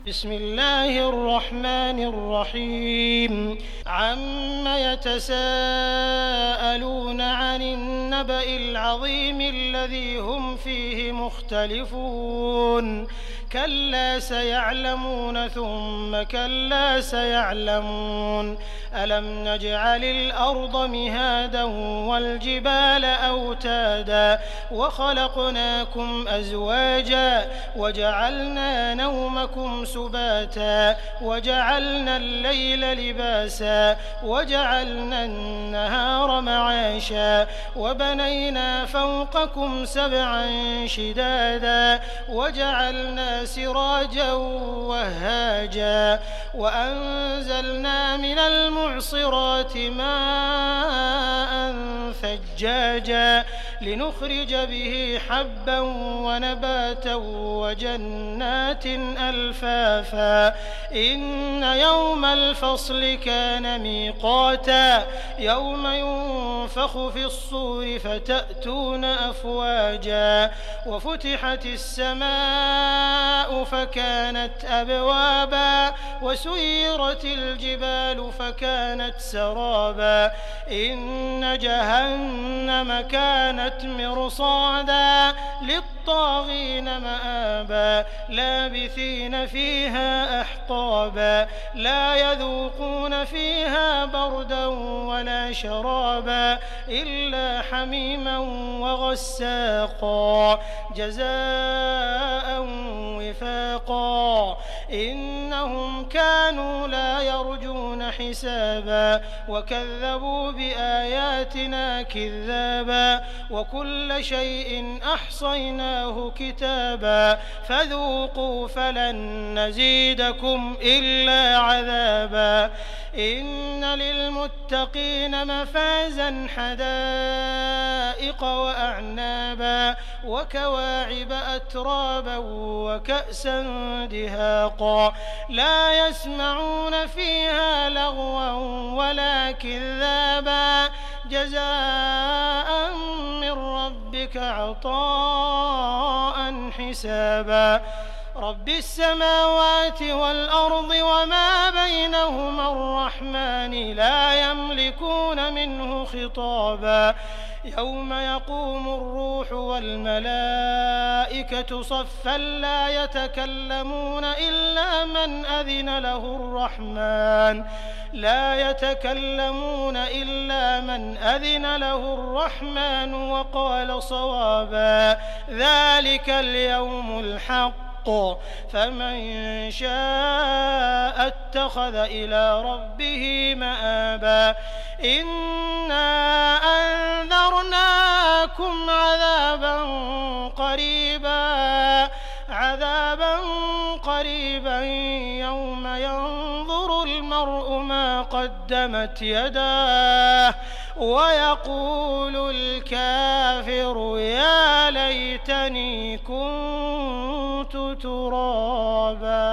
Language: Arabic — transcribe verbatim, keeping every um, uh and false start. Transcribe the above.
بسم الله الرحمن الرحيم عم يتساءلون عن النبأ العظيم الذي هم فيه مختلفون كلا سيعلمون ثم كلا سيعلمون ألم نجعل الأرض مهادا والجبال أوتادا وخلقناكم أزواجا وجعلنا نومكم سباتا وجعلنا الليل لباسا وجعلنا النهار معاشا وبنينا فوقكم سبعا شدادا وجعلنا سراجا وهاجا وأنزلنا من المعصرات ماء ثجاجا لنخرج به حبا ونباتا وجنات ألفافا إن يوم الفصل كان ميقاتا يوم ينفخ في الصور فتأتون أفواجا وفتحت السماء فكانت أبوابا وسيرت الجبال فكانت سرابا إن جهنم كانت مرصادا للطاغين مآبا لابثين فيها أحقابا لا يذوقون فيها بردا ولا شرابا إلا حميما وغساقا جزاء وفاقا إنهم كانوا لا يرجون حسابا وكذبوا بآياتنا كذابا وكل شيء أحصيناه كتابا فذوقوا فلن نزيدكم إلا عذابا إن للمتقين مفازا حدائق وأعنابا وكواعب أترابا وكأسا دهاقا لا يسمعون فيها لغوا ولا كذابا جزاء من ربك عطاء حسابا رب السماوات والأرض وما بينهما الرحمن لا يملكون منه خطابا يوم يقوم الروح والملائكة صفا لا يتكلمون إلا من أذن له الرحمن لا يتكلمون إلا من أذن له الرحمن وقال صوابا ذلك اليوم الحق فمن شاء اتخذ إلى ربه مآبا إنا أنذرناكم عذابا قريبا عذابا قريبا يوم ينظر المرء ما قدمت يداه ويقول الكافر يا ليتني كنت ترابا.